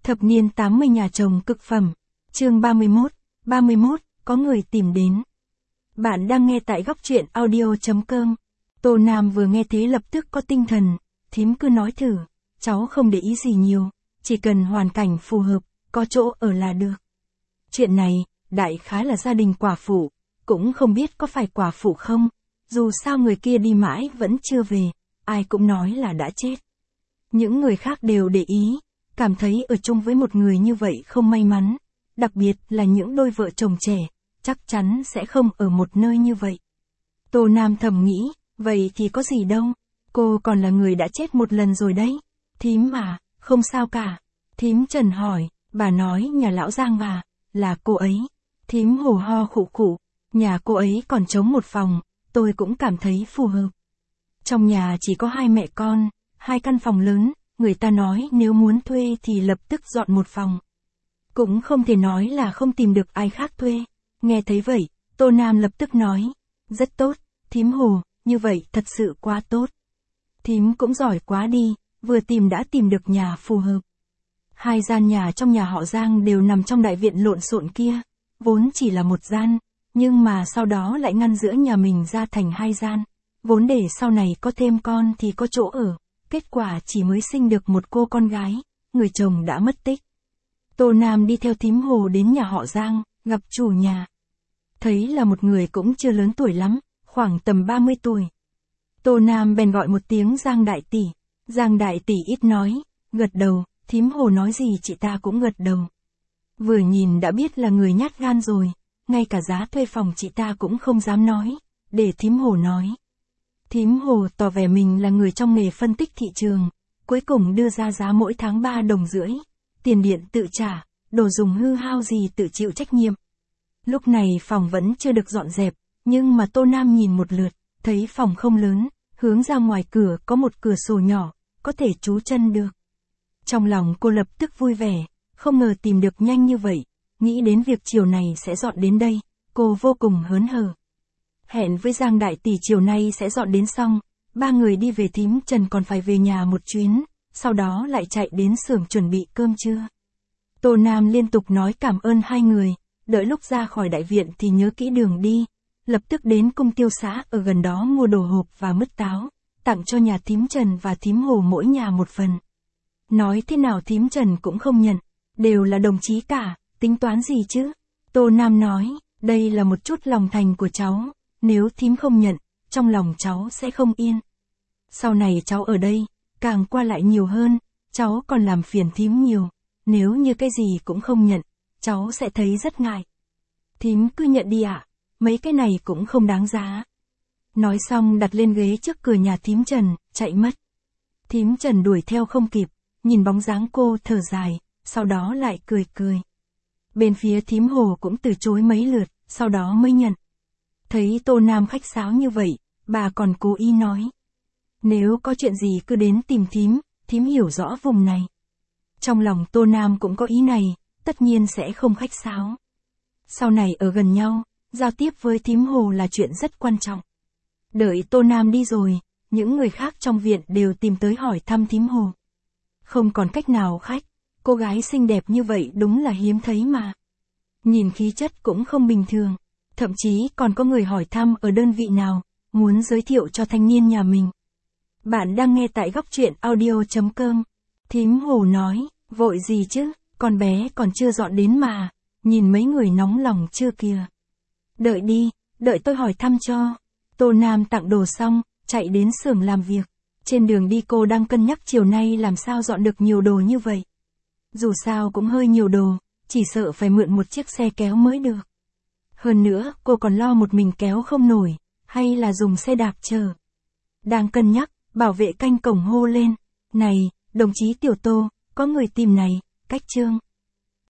Thập niên 80 nhà chồng cực phẩm. Chương 31, có người tìm đến. Bạn đang nghe tại góc truyện audio.com. Tô Nam vừa nghe thế lập tức có tinh thần, thím cứ nói thử, cháu không để ý gì nhiều, chỉ cần hoàn cảnh phù hợp, có chỗ ở là được. Chuyện này, đại khái là gia đình quả phụ, cũng không biết có phải quả phụ không, dù sao người kia đi mãi vẫn chưa về, ai cũng nói là đã chết. Những người khác đều để ý, cảm thấy ở chung với một người như vậy không may mắn, đặc biệt là những đôi vợ chồng trẻ, chắc chắn sẽ không ở một nơi như vậy. Tô Nam thầm nghĩ, vậy thì có gì đâu, cô còn là người đã chết một lần rồi đấy. Thím à, không sao cả. Thím Trần hỏi, bà nói nhà lão Giang à, là cô ấy. Thím hổ ho khụ khụ, nhà cô ấy còn trống một phòng, tôi cũng cảm thấy phù hợp. Trong nhà chỉ có hai mẹ con, hai căn phòng lớn, người ta nói nếu muốn thuê thì lập tức dọn một phòng. Cũng không thể nói là không tìm được ai khác thuê. Nghe thấy vậy, Tô Nam lập tức nói, rất tốt, thím Hồ, như vậy thật sự quá tốt. Thím cũng giỏi quá đi, vừa tìm đã tìm được nhà phù hợp. Hai gian nhà trong nhà họ Giang đều nằm trong đại viện lộn xộn kia, vốn chỉ là một gian, nhưng mà sau đó lại ngăn giữa nhà mình ra thành hai gian, vốn để sau này có thêm con thì có chỗ ở, kết quả chỉ mới sinh được một cô con gái, người chồng đã mất tích. Tô Nam đi theo thím Hồ đến nhà họ Giang, gặp chủ nhà. Thấy là một người cũng chưa lớn tuổi lắm, khoảng tầm 30 tuổi. Tô Nam bèn gọi một tiếng Giang đại tỷ. Giang đại tỷ ít nói, gật đầu, thím Hồ nói gì chị ta cũng gật đầu. Vừa nhìn đã biết là người nhát gan rồi, ngay cả giá thuê phòng chị ta cũng không dám nói, để thím Hồ nói. Thím Hồ tỏ vẻ mình là người trong nghề phân tích thị trường, cuối cùng đưa ra giá mỗi tháng 3,5 đồng, tiền điện tự trả, đồ dùng hư hao gì tự chịu trách nhiệm. Lúc này phòng vẫn chưa được dọn dẹp, nhưng mà Tô Nam nhìn một lượt, thấy phòng không lớn, hướng ra ngoài cửa có một cửa sổ nhỏ, có thể trú chân được. Trong lòng cô lập tức vui vẻ, không ngờ tìm được nhanh như vậy, nghĩ đến việc chiều này sẽ dọn đến đây, cô vô cùng hớn hở. Hẹn với Giang đại tỷ chiều nay sẽ dọn đến xong, ba người đi về, thím Trần còn phải về nhà một chuyến, sau đó lại chạy đến xưởng chuẩn bị cơm trưa. Tô Nam liên tục nói cảm ơn hai người, đợi lúc ra khỏi đại viện thì nhớ kỹ đường đi, lập tức đến cung tiêu xã ở gần đó mua đồ hộp và mứt táo, tặng cho nhà thím Trần và thím Hồ mỗi nhà một phần. Nói thế nào thím Trần cũng không nhận, đều là đồng chí cả, tính toán gì chứ? Tô Nam nói, đây là một chút lòng thành của cháu, nếu thím không nhận, trong lòng cháu sẽ không yên. Sau này cháu ở đây, càng qua lại nhiều hơn, cháu còn làm phiền thím nhiều, nếu như cái gì cũng không nhận, cháu sẽ thấy rất ngại. Thím cứ nhận đi ạ, mấy cái này cũng không đáng giá. Nói xong đặt lên ghế trước cửa nhà thím Trần, chạy mất. Thím Trần đuổi theo không kịp, nhìn bóng dáng cô thở dài, sau đó lại cười cười. Bên phía thím Hồ cũng từ chối mấy lượt, sau đó mới nhận. Thấy Tô Nam khách sáo như vậy, bà còn cố ý nói. Nếu có chuyện gì cứ đến tìm thím hiểu rõ vùng này. Trong lòng Tô Nam cũng có ý này, tất nhiên sẽ không khách sáo. Sau này ở gần nhau, giao tiếp với thím Hồ là chuyện rất quan trọng. Đợi Tô Nam đi rồi, những người khác trong viện đều tìm tới hỏi thăm thím Hồ. Không còn cách nào khách, cô gái xinh đẹp như vậy đúng là hiếm thấy mà. Nhìn khí chất cũng không bình thường, thậm chí còn có người hỏi thăm ở đơn vị nào, muốn giới thiệu cho thanh niên nhà mình. Bạn đang nghe tại góc truyện audio.com. Thím Hồ nói, vội gì chứ, con bé còn chưa dọn đến mà, nhìn mấy người nóng lòng chưa kìa. Đợi đi, đợi tôi hỏi thăm cho. Tô Nam tặng đồ xong, chạy đến xưởng làm việc. Trên đường đi cô đang cân nhắc chiều nay làm sao dọn được nhiều đồ như vậy. Dù sao cũng hơi nhiều đồ, chỉ sợ phải mượn một chiếc xe kéo mới được. Hơn nữa, cô còn lo một mình kéo không nổi, hay là dùng xe đạp chờ. Đang cân nhắc, bảo vệ canh cổng hô lên. Này, đồng chí Tiểu Tô, có người tìm này, cách Trương.